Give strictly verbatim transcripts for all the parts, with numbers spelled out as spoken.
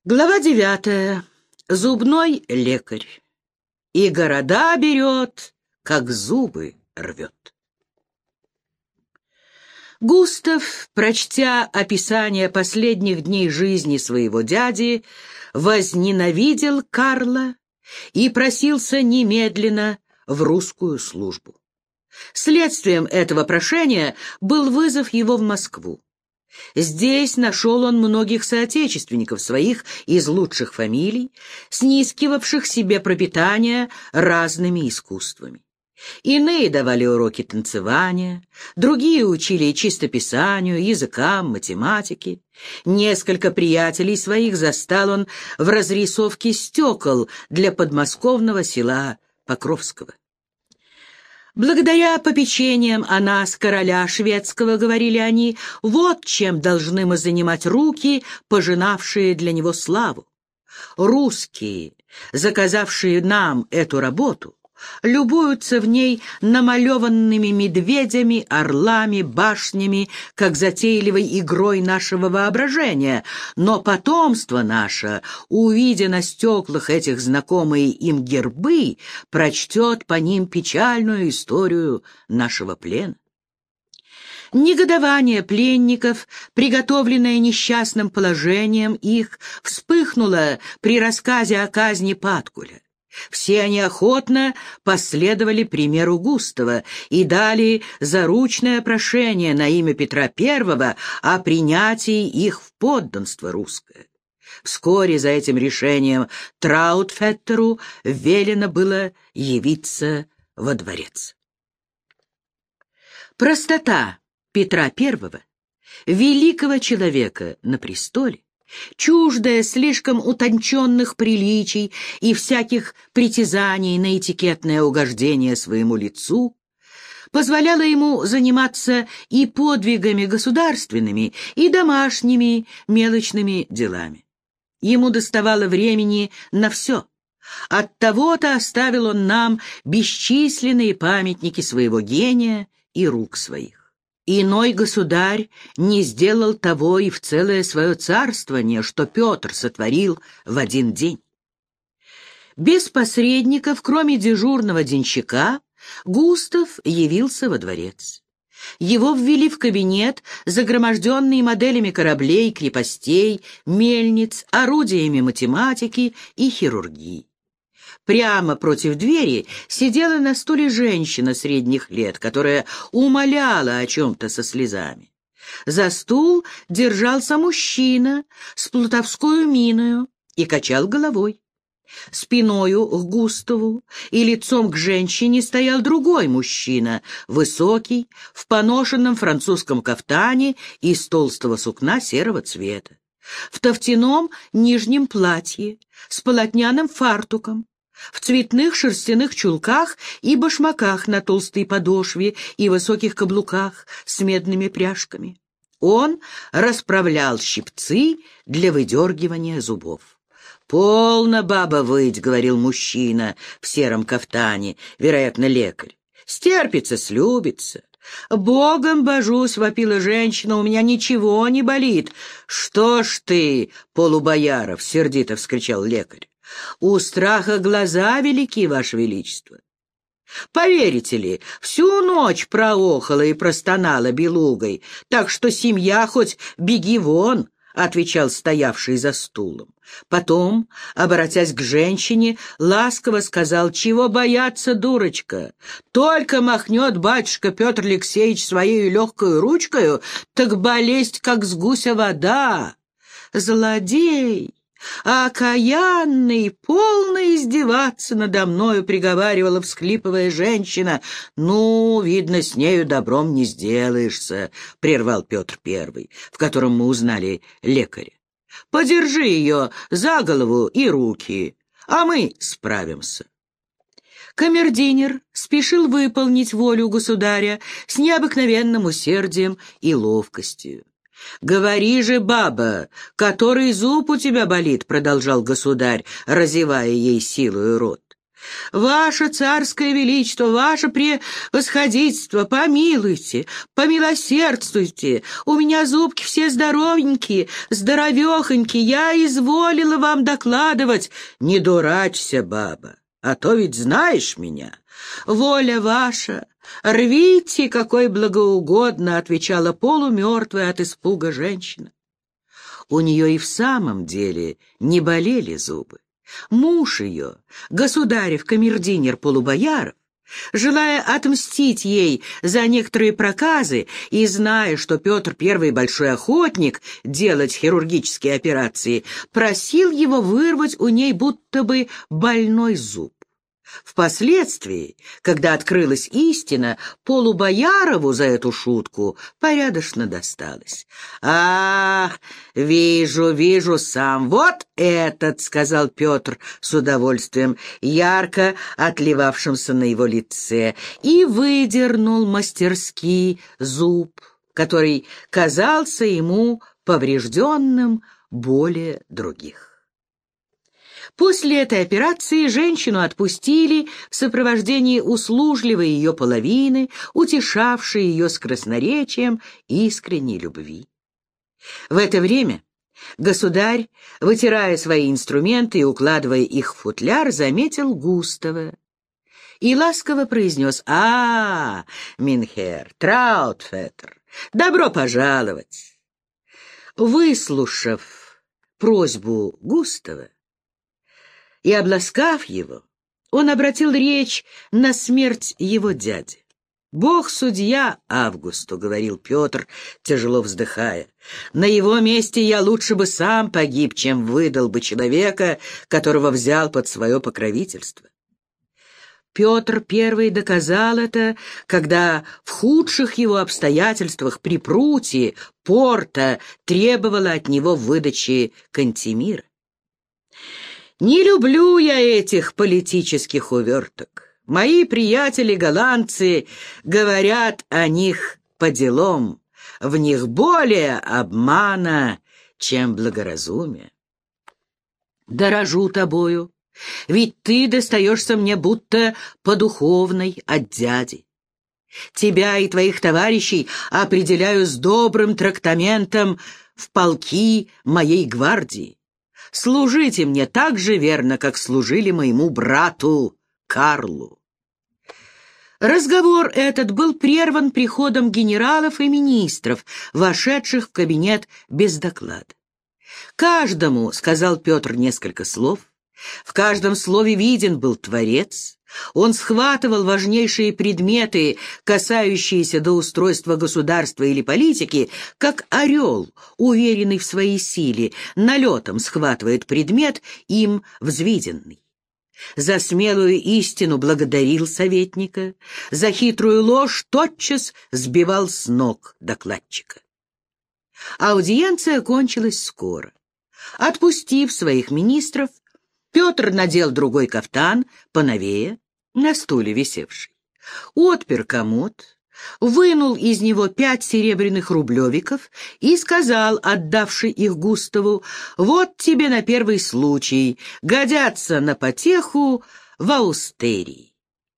Глава девятая. Зубной лекарь. И города берет, как зубы рвет. Густав, прочтя описание последних дней жизни своего дяди, возненавидел Карла и просился немедленно в русскую службу. Следствием этого прошения был вызов его в Москву. Здесь нашел он многих соотечественников своих из лучших фамилий, снискивавших себе пропитание разными искусствами. Иные давали уроки танцевания, другие учили чистописанию, языкам, математике. Несколько приятелей своих застал он в разрисовке стекол для подмосковного села Покровского. Благодаря попечениям о нас, короля шведского, говорили они, вот чем должны мы занимать руки, пожинавшие для него славу. Русские, заказавшие нам эту работу, любуются в ней намалеванными медведями, орлами, башнями, как затейливой игрой нашего воображения, но потомство наше, увидя на стеклах этих знакомые им гербы, прочтет по ним печальную историю нашего плена. Негодование пленников, приготовленное несчастным положением их, вспыхнуло при рассказе о казни Паткуля. Все они охотно последовали примеру Густава и дали заручное прошение на имя Петра Первого о принятии их в подданство русское. Вскоре за этим решением Траутфеттеру велено было явиться во дворец. Простота Петра Первого, великого человека на престоле, чуждая слишком утонченных приличий и всяких притязаний на этикетное угождение своему лицу, позволяла ему заниматься и подвигами государственными, и домашними мелочными делами. Ему доставало времени на все. Оттого-то оставил он нам бесчисленные памятники своего гения и рук своих. Иной государь не сделал того и в целое свое царствование, что Петр сотворил в один день. Без посредников, кроме дежурного денщика, Густав явился во дворец. Его ввели в кабинет, загроможденный моделями кораблей, крепостей, мельниц, орудиями математики и хирургии. Прямо против двери сидела на стуле женщина средних лет, которая умоляла о чем-то со слезами. За стул держался мужчина с плутовскую миною и качал головой. Спиною к Густаву и лицом к женщине стоял другой мужчина, высокий, в поношенном французском кафтане из толстого сукна серого цвета, в тофтяном нижнем платье, с полотняным фартуком, в цветных шерстяных чулках и башмаках на толстой подошве и высоких каблуках с медными пряжками. Он расправлял щипцы для выдергивания зубов. «Полно, баба, выть», — говорил мужчина в сером кафтане, вероятно, лекарь. «Стерпится, слюбится». «Богом божусь», — вопила женщина, — «у меня ничего не болит». «Что ж ты, полубояров», — сердито вскричал лекарь. «У страха глаза велики, Ваше Величество». Поверите ли, всю ночь проохала и простонала белугой, так что семья хоть беги вон, — отвечал стоявший за стулом. Потом, обратясь к женщине, ласково сказал: «Чего бояться, дурочка? Только махнет батюшка Петр Алексеевич своей легкою ручкою, так болезнь, как с гуся вода. Злодей! «Окаянный, полно издеваться надо мною», — приговаривала, всхлипывая женщина. «Ну, видно, с нею добром не сделаешься», — прервал Петр Первый, в котором мы узнали лекаря. «Подержи ее за голову и руки, а мы справимся». Камердинер спешил выполнить волю государя с необыкновенным усердием и ловкостью. «Говори же, баба, который зуб у тебя болит», — продолжал государь, разевая ей силою рот. «Ваше царское величество, ваше превосходительство, помилуйте, помилосердствуйте, у меня зубки все здоровенькие, здоровехонькие, я изволила вам докладывать». «Не дурачься, баба, а то ведь знаешь меня». «Воля ваша, рвите, какой благоугодно», — отвечала полумертвая от испуга женщина. У нее и в самом деле не болели зубы. Муж ее, государев камердинер Полубояров, желая отмстить ей за некоторые проказы и зная, что Петр Первый большой охотник делать хирургические операции, просил его вырвать у ней будто бы больной зуб. Впоследствии, когда открылась истина, Полубоярову за эту шутку порядочно досталось. «Ах, вижу, вижу сам, вот этот», — сказал Петр с удовольствием, ярко отливавшимся на его лице, и выдернул мастерски зуб, который казался ему поврежденным более других. После этой операции женщину отпустили в сопровождении услужливой ее половины, утешавшей ее с красноречием искренней любви. В это время государь, вытирая свои инструменты и укладывая их в футляр, заметил Густава и ласково произнес: «А, Минхер, Траутфеттер, добро пожаловать!» Выслушав просьбу Густава и обласкав его, он обратил речь на смерть его дяди. «Бог судья Августу», — говорил Петр, тяжело вздыхая, — «на его месте я лучше бы сам погиб, чем выдал бы человека, которого взял под свое покровительство». Петр Первый доказал это, когда в худших его обстоятельствах при Прутии Порта требовала от него выдачи Кантемира. «Не люблю я этих политических уверток. Мои приятели-голландцы говорят о них по делам. В них более обмана, чем благоразумия. Дорожу тобою, ведь ты достаешься мне будто по духовной от дяди. Тебя и твоих товарищей определяю с добрым трактаментом в полки моей гвардии. Служите мне так же верно, как служили моему брату Карлу». Разговор этот был прерван приходом генералов и министров, вошедших в кабинет без доклада. «Каждому, — сказал Петр несколько слов, — в каждом слове виден был Творец. Он схватывал важнейшие предметы, касающиеся до устройства государства или политики, как орел, уверенный в своей силе, налетом схватывает предмет, им взвиденный. За смелую истину благодарил советника, за хитрую ложь тотчас сбивал с ног докладчика. Аудиенция кончилась скоро. Отпустив своих министров, Петр надел другой кафтан, поновее, на стуле висевший, отпер комод, вынул из него пять серебряных рублевиков и сказал, отдавший их Густаву: «Вот тебе на первый случай, годятся на потеху в аустерии».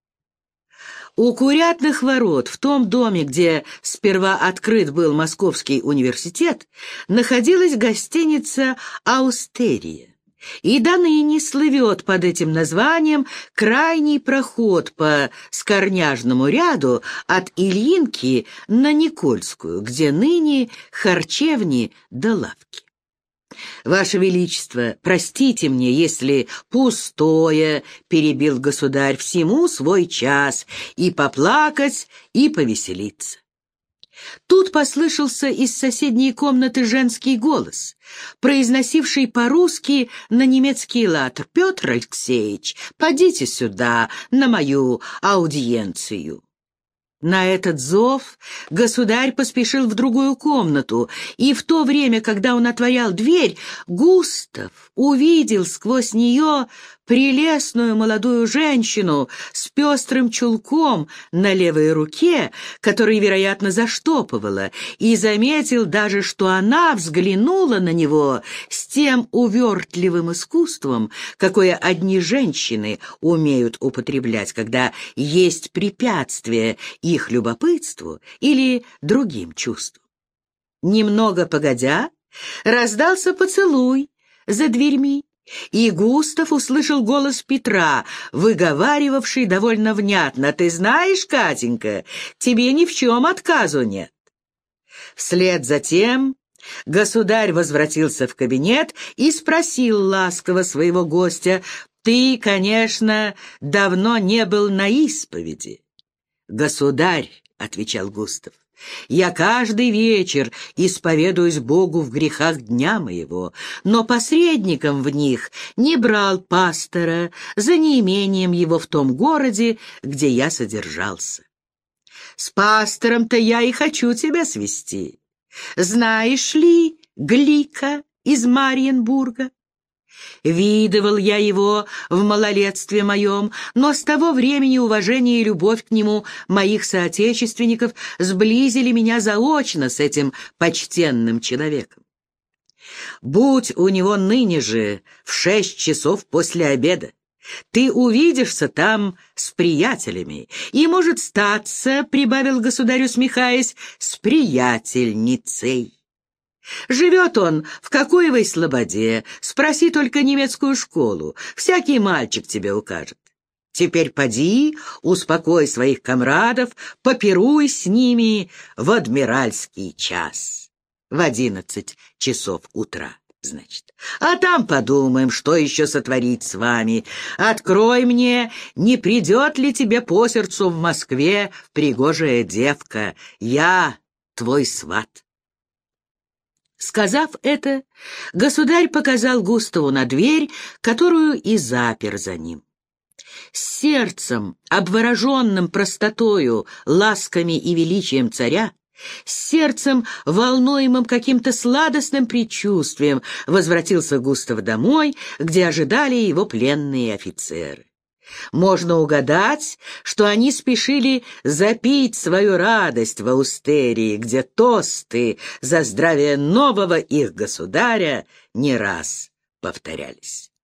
У Курятных ворот, в том доме, где сперва открыт был Московский университет, находилась гостиница «Аустерия». И до ныне слывет под этим названием крайний проход по Скорняжному ряду от Ильинки на Никольскую, где ныне харчевни да лавки. «Ваше Величество, простите мне, если пустое, — перебил государь, — всему свой час, и поплакать, и повеселиться». Тут послышался из соседней комнаты женский голос, произносивший по-русски на немецкий лад: «Петр Алексеевич, подите сюда на мою аудиенцию». На этот зов государь поспешил в другую комнату, и в то время, когда он отворял дверь, Густав увидел сквозь нее прелестную молодую женщину с пестрым чулком на левой руке, который, вероятно, заштопывала, и заметил даже, что она взглянула на него с тем увертливым искусством, какое одни женщины умеют употреблять, когда есть препятствие их любопытству или другим чувствам. Немного погодя, раздался поцелуй за дверьми, и Густав услышал голос Петра, выговаривавший довольно внятно: «Ты знаешь, Катенька, тебе ни в чем отказу нет». Вслед за тем государь возвратился в кабинет и спросил ласково своего гостя: «Ты, конечно, давно не был на исповеди?» «Государь», — отвечал Густав, — «я каждый вечер исповедуюсь Богу в грехах дня моего, но посредником в них не брал пастора за неимением его в том городе, где я содержался. С пастором-то я и хочу тебя свести. Знаешь ли Глика из Мариенбурга? Видывал я его в малолетстве моем, но с того времени уважение и любовь к нему моих соотечественников сблизили меня заочно с этим почтенным человеком. Будь у него ныне же в шесть часов после обеда, ты увидишься там с приятелями, и, может статься, — прибавил государь, усмехаясь, — с приятельницей. Живет он в Какуевой слободе, спроси только немецкую школу, всякий мальчик тебе укажет. Теперь поди, успокой своих комрадов, попируй с ними в адмиральский час, в одиннадцать часов утра, значит. А там подумаем, что еще сотворить с вами. Открой мне, не придет ли тебе по сердцу в Москве пригожая девка, я твой сват». Сказав это, государь показал Густаву на дверь, которую и запер за ним. С сердцем, обвороженным простотою, ласками и величием царя, с сердцем, волнуемым каким-то сладостным предчувствием, возвратился Густав домой, где ожидали его пленные офицеры. Можно угадать, что они спешили запить свою радость в Аустерии, где тосты за здравие нового их государя не раз повторялись.